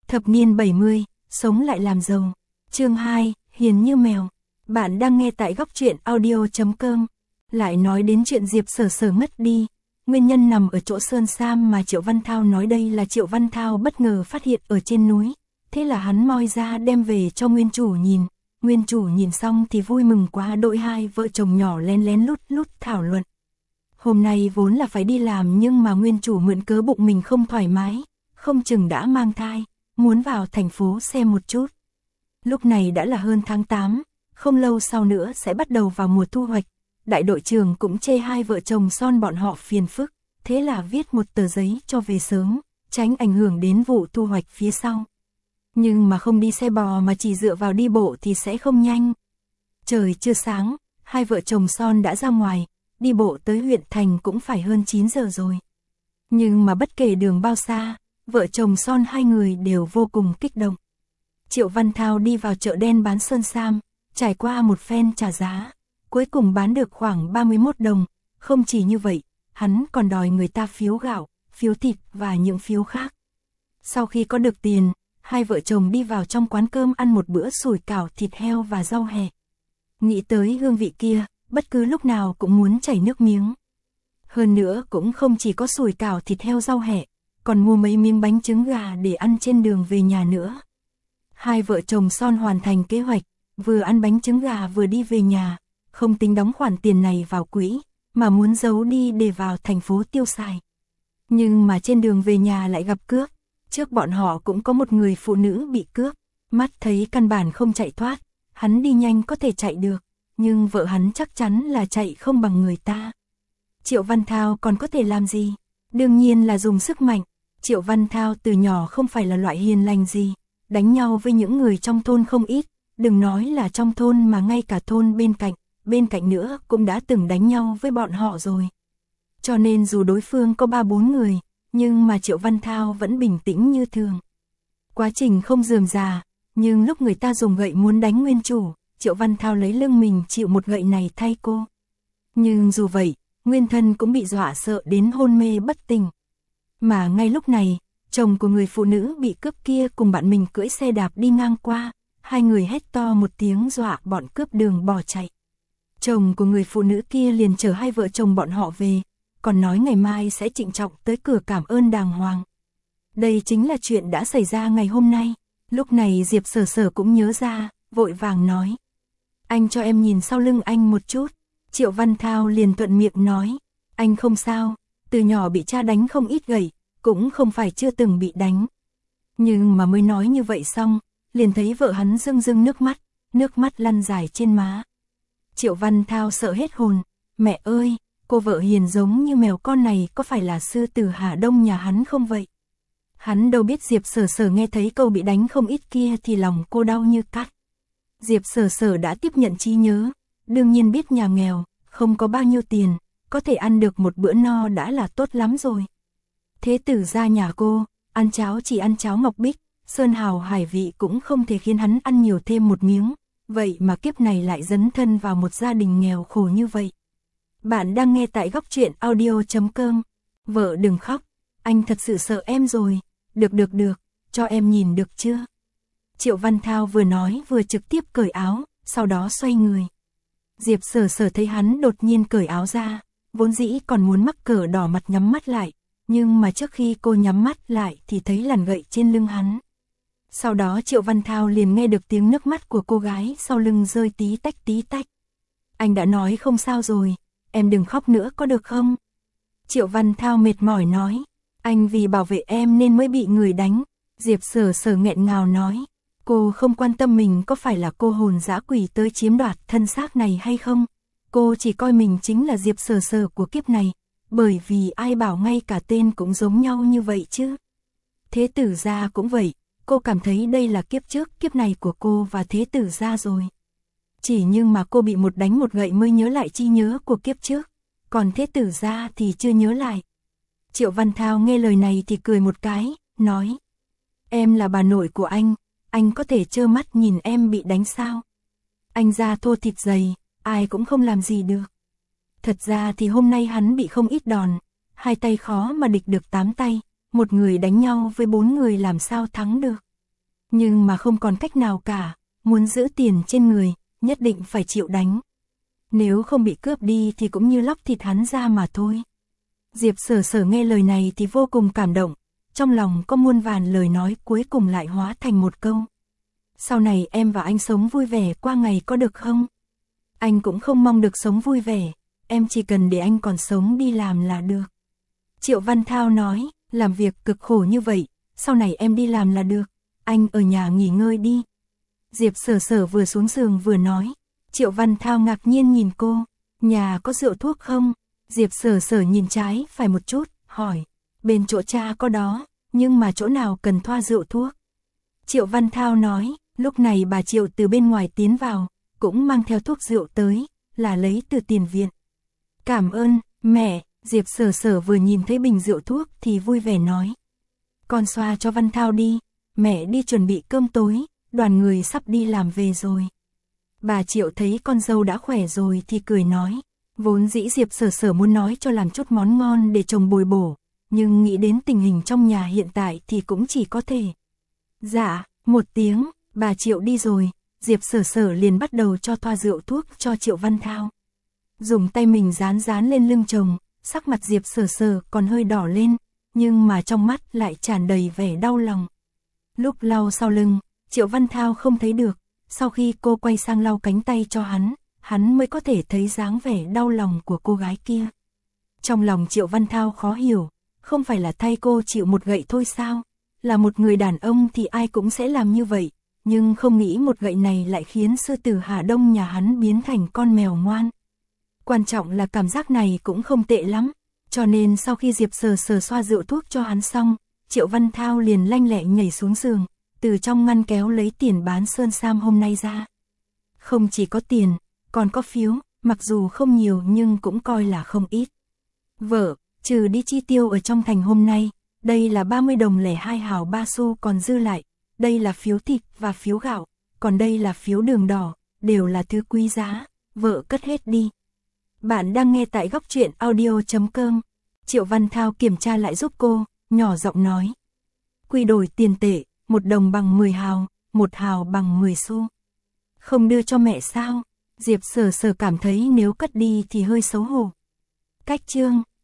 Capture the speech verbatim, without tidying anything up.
Thập niên bảy mươi, sống lại làm giàu. Chương hai, hiền như mèo. Bạn đang nghe tại góc truyện audio chấm com. Lại nói đến chuyện Diệp Sở Sở mất đi. Nguyên nhân nằm ở chỗ Sơn Sam mà Triệu Văn Thao nói đây là Triệu Văn Thao bất ngờ phát hiện ở trên núi. Thế là hắn moi ra đem về cho nguyên chủ nhìn. Nguyên chủ nhìn xong thì vui mừng quá đội hai vợ chồng nhỏ lén lén lút lút thảo luận. Hôm nay vốn là phải đi làm nhưng mà nguyên chủ mượn cớ bụng mình không thoải mái, không chừng đã mang thai, muốn vào thành phố xem một chút. Lúc này đã là hơn tháng tám, không lâu sau nữa sẽ bắt đầu vào mùa thu hoạch. Đại đội trưởng cũng chê hai vợ chồng son bọn họ phiền phức, thế là viết một tờ giấy cho về sớm, tránh ảnh hưởng đến vụ thu hoạch phía sau. Nhưng mà không đi xe bò mà chỉ dựa vào đi bộ thì sẽ không nhanh. Trời chưa sáng, hai vợ chồng son đã ra ngoài, đi bộ tới huyện thành cũng phải hơn chín giờ rồi. Nhưng mà bất kể đường bao xa, vợ chồng son hai người đều vô cùng kích động. Triệu Văn Thao đi vào chợ đen bán sơn sam, trải qua một phen trả giá, cuối cùng bán được khoảng ba mươi mốt đồng, không chỉ như vậy, hắn còn đòi người ta phiếu gạo, phiếu thịt và những phiếu khác. Sau khi có được tiền, hai vợ chồng đi vào trong quán cơm ăn một bữa sủi cảo thịt heo và rau hẹ. Nghĩ tới hương vị kia, bất cứ lúc nào cũng muốn chảy nước miếng. Hơn nữa cũng không chỉ có sủi cảo thịt heo rau hẹ, còn mua mấy miếng bánh trứng gà để ăn trên đường về nhà nữa. Hai vợ chồng son hoàn thành kế hoạch, vừa ăn bánh trứng gà vừa đi về nhà, không tính đóng khoản tiền này vào quỹ, mà muốn giấu đi để vào thành phố tiêu xài. Nhưng mà trên đường về nhà lại gặp cướp, trước bọn họ cũng có một người phụ nữ bị cướp, mắt thấy căn bản không chạy thoát, hắn đi nhanh có thể chạy được, nhưng vợ hắn chắc chắn là chạy không bằng người ta. Triệu Văn Thao còn có thể làm gì? Đương nhiên là dùng sức mạnh. Triệu Văn Thao từ nhỏ không phải là loại hiền lành gì, đánh nhau với những người trong thôn không ít, đừng nói là trong thôn mà ngay cả thôn bên cạnh, bên cạnh nữa cũng đã từng đánh nhau với bọn họ rồi. Cho nên dù đối phương có ba bốn người, nhưng mà Triệu Văn Thao vẫn bình tĩnh như thường. Quá trình không rườm rà, nhưng lúc người ta dùng gậy muốn đánh nguyên chủ, Triệu Văn Thao lấy lưng mình chịu một gậy này thay cô. Nhưng dù vậy, nguyên thân cũng bị dọa sợ đến hôn mê bất tỉnh. Mà ngay lúc này, chồng của người phụ nữ bị cướp kia cùng bạn mình cưỡi xe đạp đi ngang qua, hai người hét to một tiếng dọa bọn cướp đường bỏ chạy. Chồng của người phụ nữ kia liền chở hai vợ chồng bọn họ về, còn nói ngày mai sẽ trịnh trọng tới cửa cảm ơn đàng hoàng. Đây chính là chuyện đã xảy ra ngày hôm nay. Lúc này Diệp Sở Sở cũng nhớ ra, vội vàng nói: "Anh cho em nhìn sau lưng anh một chút." Triệu Văn Thao liền thuận miệng nói: "Anh không sao, từ nhỏ bị cha đánh không ít gậy, cũng không phải chưa từng bị đánh." Nhưng mà mới nói như vậy xong, liền thấy vợ hắn rưng rưng nước mắt, nước mắt lăn dài trên má. Triệu Văn Thao sợ hết hồn, "Mẹ ơi, cô vợ hiền giống như mèo con này có phải là sư tử Hà Đông nhà hắn không vậy?" Hắn đâu biết Diệp Sở Sở nghe thấy câu bị đánh không ít kia thì lòng cô đau như cắt. Diệp Sở Sở đã tiếp nhận trí nhớ, đương nhiên biết nhà nghèo, không có bao nhiêu tiền, có thể ăn được một bữa no đã là tốt lắm rồi. Thế tử gia nhà cô, ăn cháo chỉ ăn cháo ngọc bích, sơn hào hải vị cũng không thể khiến hắn ăn nhiều thêm một miếng, vậy mà kiếp này lại dấn thân vào một gia đình nghèo khổ như vậy. Bạn đang nghe tại góc truyện audio chấm com. Vợ đừng khóc, anh thật sự sợ em rồi. Được được được, cho em nhìn được chưa? Triệu Văn Thao vừa nói vừa trực tiếp cởi áo, sau đó xoay người. Diệp Sở Sở thấy hắn đột nhiên cởi áo ra, vốn dĩ còn muốn mắc cỡ đỏ mặt nhắm mắt lại, nhưng mà trước khi cô nhắm mắt lại thì thấy làn gậy trên lưng hắn. Sau đó Triệu Văn Thao liền nghe được tiếng nước mắt của cô gái sau lưng rơi tí tách tí tách. "Anh đã nói không sao rồi, em đừng khóc nữa có được không?" Triệu Văn Thao mệt mỏi nói: "Anh vì bảo vệ em nên mới bị người đánh." Diệp Sở Sở nghẹn ngào nói: "Cô không quan tâm mình có phải là cô hồn dã quỷ tới chiếm đoạt thân xác này hay không. Cô chỉ coi mình chính là Diệp Sở Sở của kiếp này, bởi vì ai bảo ngay cả tên cũng giống nhau như vậy chứ. Thế tử gia cũng vậy, cô cảm thấy đây là kiếp trước kiếp này của cô và thế tử gia rồi. Chỉ nhưng mà cô bị một đánh một gậy mới nhớ lại chi nhớ của kiếp trước, còn thế tử gia thì chưa nhớ lại." Triệu Văn Thao nghe lời này thì cười một cái, nói: "Em là bà nội của anh, anh có thể trơ mắt nhìn em bị đánh sao? Anh da thô thịt dày, ai cũng không làm gì được." Thật ra thì hôm nay hắn bị không ít đòn, hai tay khó mà địch được tám tay, một người đánh nhau với bốn người làm sao thắng được. Nhưng mà không còn cách nào cả, muốn giữ tiền trên người, nhất định phải chịu đánh. Nếu không bị cướp đi thì cũng như lóc thịt hắn ra mà thôi. Diệp Sở Sở nghe lời này thì vô cùng cảm động, trong lòng có muôn vàn lời nói cuối cùng lại hóa thành một câu. Sau này em và anh sống vui vẻ qua ngày có được không? Anh cũng không mong được sống vui vẻ, em chỉ cần để anh còn sống đi làm là được. Triệu Văn Thao nói, làm việc cực khổ như vậy, sau này em đi làm là được, anh ở nhà nghỉ ngơi đi. Diệp Sở Sở vừa xuống giường vừa nói. Triệu Văn Thao ngạc nhiên nhìn cô, nhà có rượu thuốc không? Diệp Sở Sở nhìn trái phải một chút, hỏi, bên chỗ cha có đó, nhưng mà chỗ nào cần thoa rượu thuốc? Triệu Văn Thao nói, lúc này bà Triệu từ bên ngoài tiến vào, cũng mang theo thuốc rượu tới, là lấy từ tiền viện. Cảm ơn, mẹ. Diệp Sở Sở vừa nhìn thấy bình rượu thuốc thì vui vẻ nói. Con xoa cho Văn Thao đi, mẹ đi chuẩn bị cơm tối, đoàn người sắp đi làm về rồi. Bà Triệu thấy con dâu đã khỏe rồi thì cười nói. Vốn dĩ Diệp Sở Sở muốn nói cho làm chút món ngon để chồng bồi bổ, nhưng nghĩ đến tình hình trong nhà hiện tại thì cũng chỉ có thể. Dạ, một tiếng, bà Triệu đi rồi, Diệp Sở Sở liền bắt đầu cho thoa rượu thuốc cho Triệu Văn Thao. Dùng tay mình dán dán lên lưng chồng, sắc mặt Diệp Sở Sở còn hơi đỏ lên, nhưng mà trong mắt lại tràn đầy vẻ đau lòng. Lúc lau sau lưng, Triệu Văn Thao không thấy được, sau khi cô quay sang lau cánh tay cho hắn, hắn mới có thể thấy dáng vẻ đau lòng của cô gái kia. Trong lòng Triệu Văn Thao khó hiểu, không phải là thay cô chịu một gậy thôi sao? Là một người đàn ông thì ai cũng sẽ làm như vậy, nhưng không nghĩ một gậy này lại khiến sư tử Hà Đông nhà hắn biến thành con mèo ngoan. Quan trọng là cảm giác này cũng không tệ lắm, cho nên sau khi Diệp Sở Sở xoa rượu thuốc cho hắn xong, Triệu Văn Thao liền lanh lẹ nhảy xuống giường, từ trong ngăn kéo lấy tiền bán sơn sam hôm nay ra. Không chỉ có tiền, còn có phiếu, mặc dù không nhiều nhưng cũng coi là không ít. Vợ, trừ đi chi tiêu ở trong thành hôm nay, đây là ba mươi đồng lẻ hai hào ba xu còn dư lại, đây là phiếu thịt và phiếu gạo, còn đây là phiếu đường đỏ, đều là thứ quý giá, vợ cất hết đi. Bạn đang nghe tại góc truyện audio chấm com. Triệu Văn Thao kiểm tra lại giúp cô, nhỏ giọng nói. Quy đổi tiền tệ, một đồng bằng mười hào, một hào bằng mười xu. Không đưa cho mẹ sao? Diệp Sở Sở cảm thấy nếu cất đi thì hơi xấu hổ. Cách chương